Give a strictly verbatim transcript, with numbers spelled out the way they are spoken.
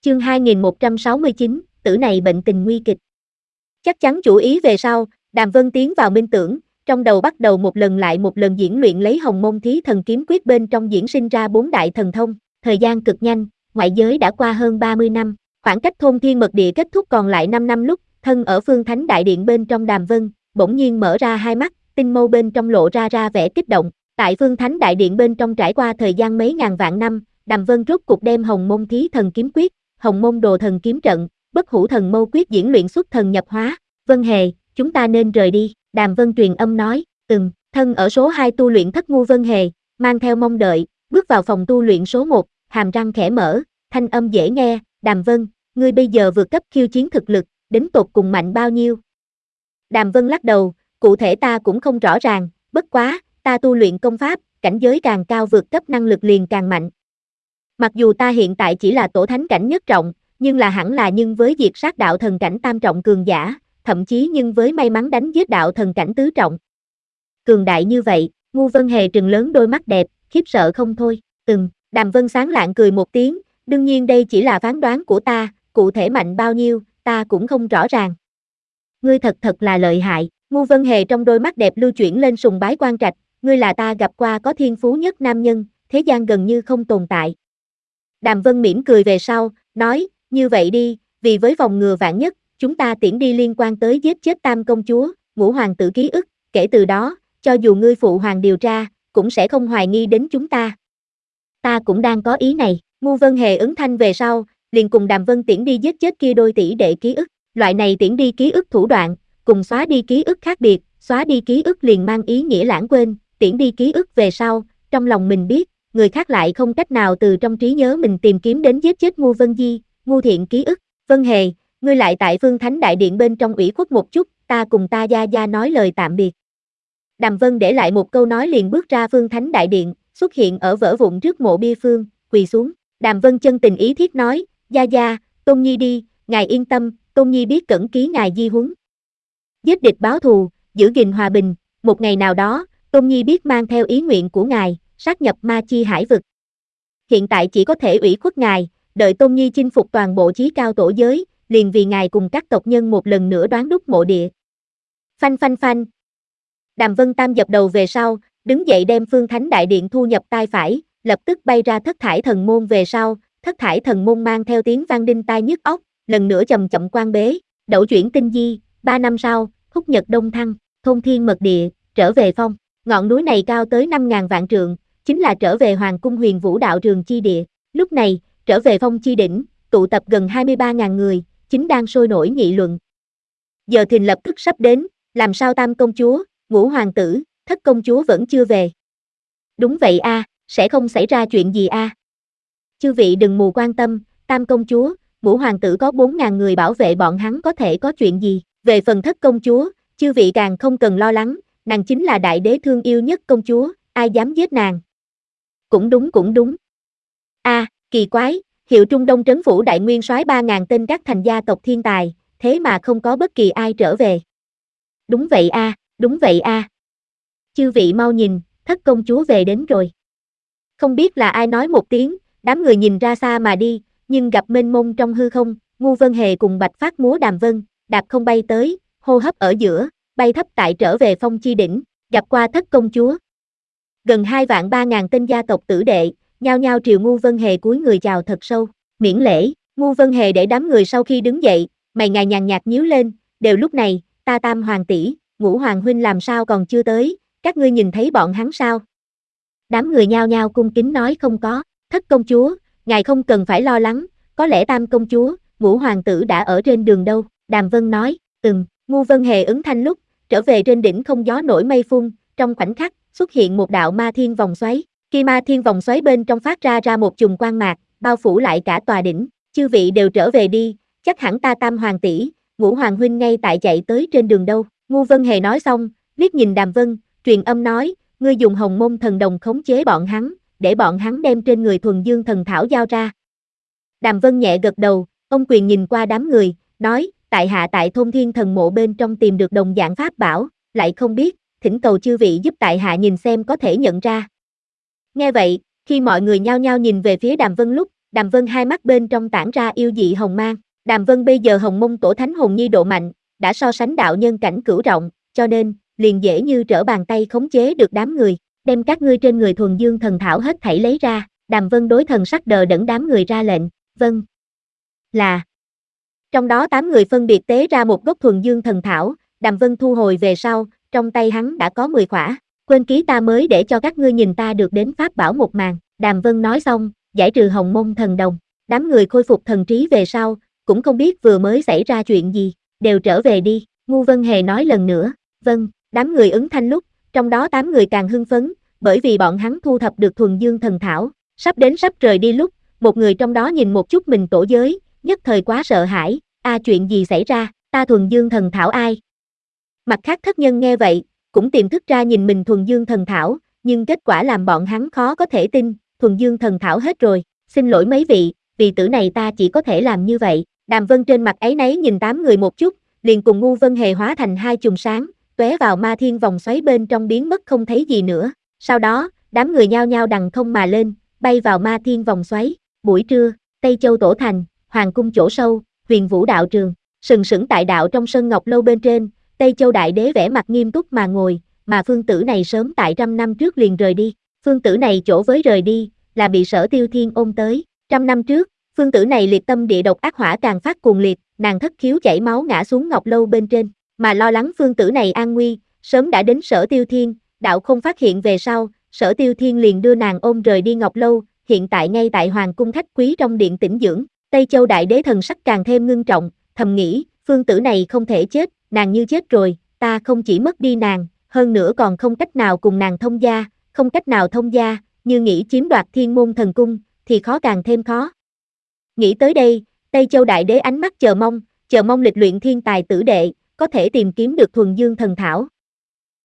Chương hai nghìn một trăm sáu mươi chín, tử này bệnh tình nguy kịch. Chắc chắn chủ ý về sau, Đàm Vân tiến vào minh tưởng, trong đầu bắt đầu một lần lại một lần diễn luyện lấy Hồng Môn Thí Thần Kiếm Quyết bên trong diễn sinh ra bốn đại thần thông, thời gian cực nhanh, ngoại giới đã qua hơn ba mươi năm, khoảng cách thôn thiên mật địa kết thúc còn lại năm năm lúc, thân ở Phương Thánh Đại Điện bên trong Đàm Vân, bỗng nhiên mở ra hai mắt, tinh mâu bên trong lộ ra ra vẻ kích động, tại Phương Thánh Đại Điện bên trong trải qua thời gian mấy ngàn vạn năm, Đàm Vân rốt cục đem Hồng Môn Thí Thần Kiếm Quyết, Hồng Môn Đồ Thần Kiếm Trận, Bất Hủ Thần Mâu Quyết diễn luyện xuất thần nhập hóa. Vân Hề, chúng ta nên rời đi, Đàm Vân truyền âm nói, ừm, thân ở số hai tu luyện thất ngu Vân Hề, mang theo mong đợi, bước vào phòng tu luyện số một, hàm răng khẽ mở, thanh âm dễ nghe, Đàm Vân, ngươi bây giờ vượt cấp khiêu chiến thực lực, đến tột cùng mạnh bao nhiêu? Đàm Vân lắc đầu, cụ thể ta cũng không rõ ràng, bất quá, ta tu luyện công pháp, cảnh giới càng cao vượt cấp năng lực liền càng mạnh. Mặc dù ta hiện tại chỉ là tổ thánh cảnh nhất trọng, nhưng là hẳn là nhưng với diệt sát đạo thần cảnh tam trọng cường giả, thậm chí nhưng với may mắn đánh giết đạo thần cảnh tứ trọng. Cường đại như vậy, ngu Vân Hề trừng lớn đôi mắt đẹp, khiếp sợ không thôi, ừm, Đàm Vân sáng lạng cười một tiếng, đương nhiên đây chỉ là phán đoán của ta, cụ thể mạnh bao nhiêu, ta cũng không rõ ràng. Ngươi thật thật là lợi hại, ngu Vân Hề trong đôi mắt đẹp lưu chuyển lên sùng bái quan trạch, ngươi là ta gặp qua có thiên phú nhất nam nhân, thế gian gần như không tồn tại. Đàm Vân mỉm cười về sau, nói, như vậy đi, vì với phòng ngừa vạn nhất, chúng ta tiễn đi liên quan tới giết chết tam công chúa, ngũ hoàng tử ký ức, kể từ đó, cho dù ngươi phụ hoàng điều tra, cũng sẽ không hoài nghi đến chúng ta. Ta cũng đang có ý này, ngu Vân Hề ứng thanh về sau, liền cùng Đàm Vân tiễn đi giết chết kia đôi tỷ đệ ký ức, loại này tiễn đi ký ức thủ đoạn, cùng xóa đi ký ức khác biệt, xóa đi ký ức liền mang ý nghĩa lãng quên, tiễn đi ký ức về sau, trong lòng mình biết, người khác lại không cách nào từ trong trí nhớ mình tìm kiếm đến giết chết ngu Vân Di, ngu thiện ký ức. Vân Hề, ngươi lại tại Phương Thánh Đại Điện bên trong ủy khuất một chút, ta cùng ta gia gia nói lời tạm biệt. Đàm Vân để lại một câu nói liền bước ra Phương Thánh Đại Điện, xuất hiện ở vỡ vụn trước mộ bia phương, quỳ xuống. Đàm Vân chân tình ý thiết nói, gia gia, Tôn Nhi đi, ngài yên tâm, Tôn Nhi biết cẩn ký ngài di huấn. Giết địch báo thù, giữ gìn hòa bình, một ngày nào đó, Tôn Nhi biết mang theo ý nguyện của ngài, sát nhập ma chi hải vực. Hiện tại chỉ có thể ủy khuất ngài, đợi Tôn Nhi chinh phục toàn bộ chí cao tổ giới, liền vì ngài cùng các tộc nhân một lần nữa đoán đúc mộ địa. Phanh phanh phanh. Đàm Vân Tam dập đầu về sau, đứng dậy đem Phương Thánh Đại Điện thu nhập tai phải, lập tức bay ra thất thải thần môn về sau, thất thải thần môn mang theo tiếng vang đinh tai nhức óc, lần nữa chậm chậm quan bế, đẩu chuyển tinh di, ba năm sau, khúc nhật đông thăng, thôn thiên mật địa, trở về phong, ngọn núi này cao tới năm ngàn vạn trượng, chính là trở về hoàng cung huyền vũ đạo trường chi địa, lúc này, trở về phong chi đỉnh, tụ tập gần hai mươi ba ngàn người, chính đang sôi nổi nghị luận. Giờ thìn lập tức sắp đến, làm sao tam công chúa, ngũ hoàng tử, thất công chúa vẫn chưa về. Đúng vậy a, à, sẽ không xảy ra chuyện gì a. À. Chư vị đừng mù quan tâm, tam công chúa, ngũ hoàng tử có bốn ngàn người bảo vệ bọn hắn có thể có chuyện gì, về phần thất công chúa, chư vị càng không cần lo lắng, nàng chính là đại đế thương yêu nhất công chúa, ai dám giết nàng. Cũng đúng cũng đúng. A, à, kỳ quái, Hiệu Trung Đông trấn phủ đại nguyên soái ba ngàn tên các thành gia tộc thiên tài, thế mà không có bất kỳ ai trở về. Đúng vậy a, à, đúng vậy a. À. Chư vị mau nhìn, thất công chúa về đến rồi. Không biết là ai nói một tiếng, đám người nhìn ra xa mà đi, nhưng gặp mênh mông trong hư không, ngu Vân Hề cùng Bạch Phát múa Đàm Vân, đạp không bay tới, hô hấp ở giữa, bay thấp tại trở về phong chi đỉnh, gặp qua thất công chúa. Gần hai vạn ba ngàn tên gia tộc tử đệ, nhao nhao triều ngu Vân Hề cúi người chào thật sâu, miễn lễ, ngu Vân Hề để đám người sau khi đứng dậy, mày ngài nhàn nhạt nhíu lên, đều lúc này, ta tam hoàng tỷ, ngũ hoàng huynh làm sao còn chưa tới, các ngươi nhìn thấy bọn hắn sao? Đám người nhao nhao cung kính nói không có, thất công chúa, ngài không cần phải lo lắng, có lẽ tam công chúa, ngũ hoàng tử đã ở trên đường đâu, Đàm Vân nói, ừm, ngu Vân Hề ứng thanh lúc, trở về trên đỉnh không gió nổi mây phun, trong khoảnh khắc, xuất hiện một đạo ma thiên vòng xoáy, khi ma thiên vòng xoáy bên trong phát ra ra một chùm quang mạc, bao phủ lại cả tòa đỉnh, chư vị đều trở về đi, chắc hẳn ta tam hoàng tỷ, ngũ hoàng huynh ngay tại chạy tới trên đường đâu, ngu Vân Hề nói xong, liếc nhìn Đàm Vân, truyền âm nói, ngươi dùng hồng môn thần đồng khống chế bọn hắn, để bọn hắn đem trên người thuần dương thần thảo giao ra. Đàm Vân nhẹ gật đầu, ông quyền nhìn qua đám người, nói, tại hạ tại thôn thiên thần mộ bên trong tìm được đồng dạng pháp bảo, lại không biết, thỉnh cầu chư vị giúp tại hạ nhìn xem có thể nhận ra. Nghe vậy, khi mọi người nhao nhao nhìn về phía Đàm Vân lúc, Đàm Vân hai mắt bên trong tản ra yêu dị hồng mang. Đàm Vân bây giờ hồng mông tổ thánh hồn nhi độ mạnh, đã so sánh đạo nhân cảnh cửu trọng, cho nên, liền dễ như trở bàn tay khống chế được đám người, đem các ngươi trên người thuần dương thần thảo hết thảy lấy ra. Đàm Vân đối thần sắc đờ đẫn đám người ra lệnh, vâng, là. Trong đó tám người phân biệt tế ra một gốc thuần dương thần thảo, Đàm Vân thu hồi về sau, trong tay hắn đã có mười khỏa, quên ký ta mới để cho các ngươi nhìn ta được đến pháp bảo một màn. Đàm Vân nói xong, giải trừ hồng mông thần đồng, đám người khôi phục thần trí về sau, cũng không biết vừa mới xảy ra chuyện gì, đều trở về đi, Ngu Vân Hề nói lần nữa, vâng, đám người ứng thanh lúc, trong đó tám người càng hưng phấn, bởi vì bọn hắn thu thập được thuần dương thần thảo, sắp đến sắp rời đi lúc, một người trong đó nhìn một chút mình tổ giới, nhất thời quá sợ hãi, a chuyện gì xảy ra, ta thuần dương thần thảo ai? Mặt khác thất nhân nghe vậy, cũng tiềm thức ra nhìn mình thuần dương thần thảo, nhưng kết quả làm bọn hắn khó có thể tin, thuần dương thần thảo hết rồi, xin lỗi mấy vị, vì tử này ta chỉ có thể làm như vậy. Đàm Vân trên mặt áy náy nhìn tám người một chút, liền cùng Ngu Vân Hề hóa thành hai chùm sáng, tóe vào ma thiên vòng xoáy bên trong biến mất không thấy gì nữa. Sau đó, đám người nhao nhao đằng không mà lên, bay vào ma thiên vòng xoáy. Buổi trưa, Tây Châu Tổ Thành, Hoàng cung chỗ sâu, Huyền Vũ đạo trường, sừng sững tại đạo trong sân ngọc lâu bên trên, Tây Châu Đại Đế vẻ mặt nghiêm túc mà ngồi, mà phương tử này sớm tại trăm năm trước liền rời đi. Phương tử này chỗ với rời đi, là bị Sở Tiêu Thiên ôm tới. Trăm năm trước, phương tử này liệt tâm địa độc ác hỏa càng phát cuồng liệt, nàng thất khiếu chảy máu ngã xuống ngọc lâu bên trên, mà lo lắng phương tử này an nguy, sớm đã đến Sở Tiêu Thiên, đạo không phát hiện về sau, Sở Tiêu Thiên liền đưa nàng ôm rời đi ngọc lâu, hiện tại ngay tại hoàng cung khách quý trong điện tĩnh dưỡng. Tây Châu Đại Đế thần sắc càng thêm ngưng trọng, thầm nghĩ, phương tử này không thể chết, nàng như chết rồi, ta không chỉ mất đi nàng, hơn nữa còn không cách nào cùng nàng thông gia, không cách nào thông gia, như nghĩ chiếm đoạt thiên môn thần cung, thì khó càng thêm khó. Nghĩ tới đây, Tây Châu Đại Đế ánh mắt chờ mong, chờ mong lịch luyện thiên tài tử đệ, có thể tìm kiếm được thuần dương thần thảo,